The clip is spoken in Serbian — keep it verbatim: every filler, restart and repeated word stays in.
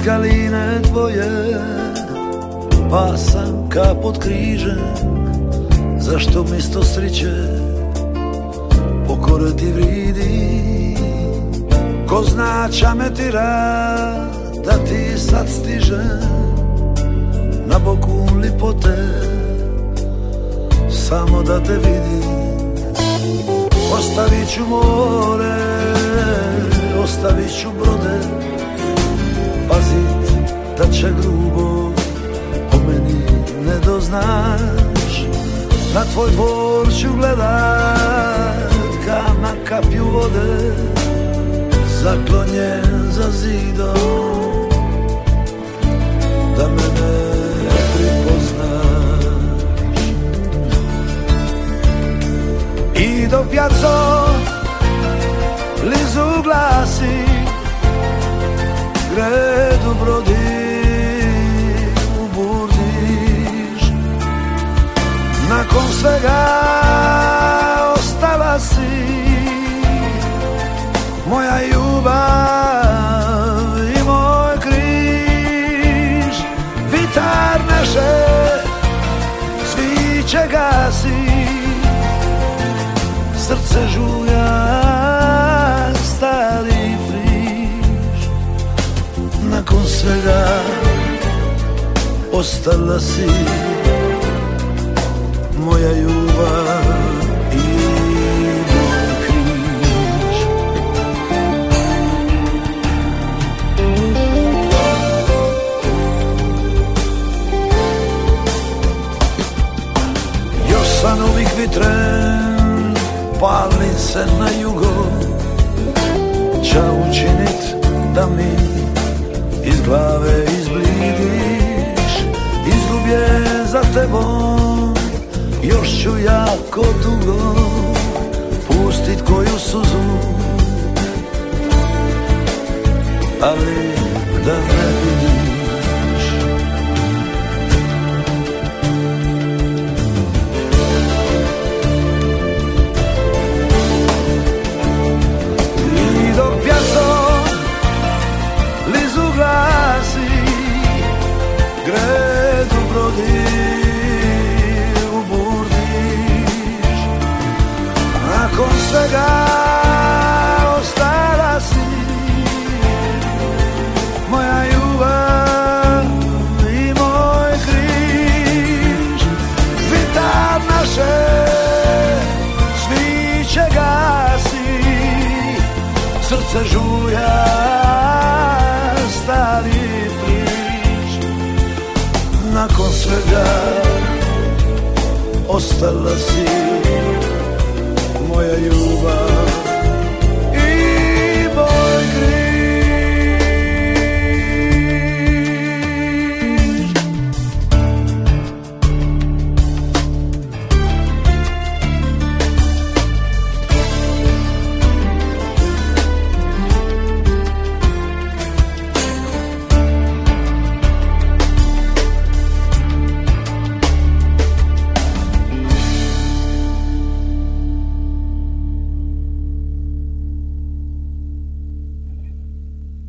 skaline tvoje, pa sam ka pod križem. Zašto misto sriće pokore ti vridi? Ko zna ča me tira da ti sad stiže na boku lipote, samo da te vidim. Ostavit ću more, ostavit ću brode, pazit da će grubo o meni ne doznaš. Na tvoj dvor ću gledat ka na kapju vode, zaklonjen za zidom, da me ne pripoznaš. I do piazzo blizu glasi, gredu brodi u Burdiš. Nakon svega ostala si moja ljubav i moj križ. Vitar neše, sviće gasi, srce žulja stari friž. Nakon svega ostala si moja ljubav i moj križ. Još sam uvijek vitren, palim se na jugo. Ča učinit da mi iz glave izblidiš? Izgubljen za tebom još ću jako dugo pustit koju suzu, ali da ne vidiš. I dok piazzo blizu glasi, gredu brodi u Burdiš. Nakon svega ostala si moja ljubav i moj križ. Vitar naše sviće gasi, srce žulja stari friž. Nakon svega ostala si moja ljubav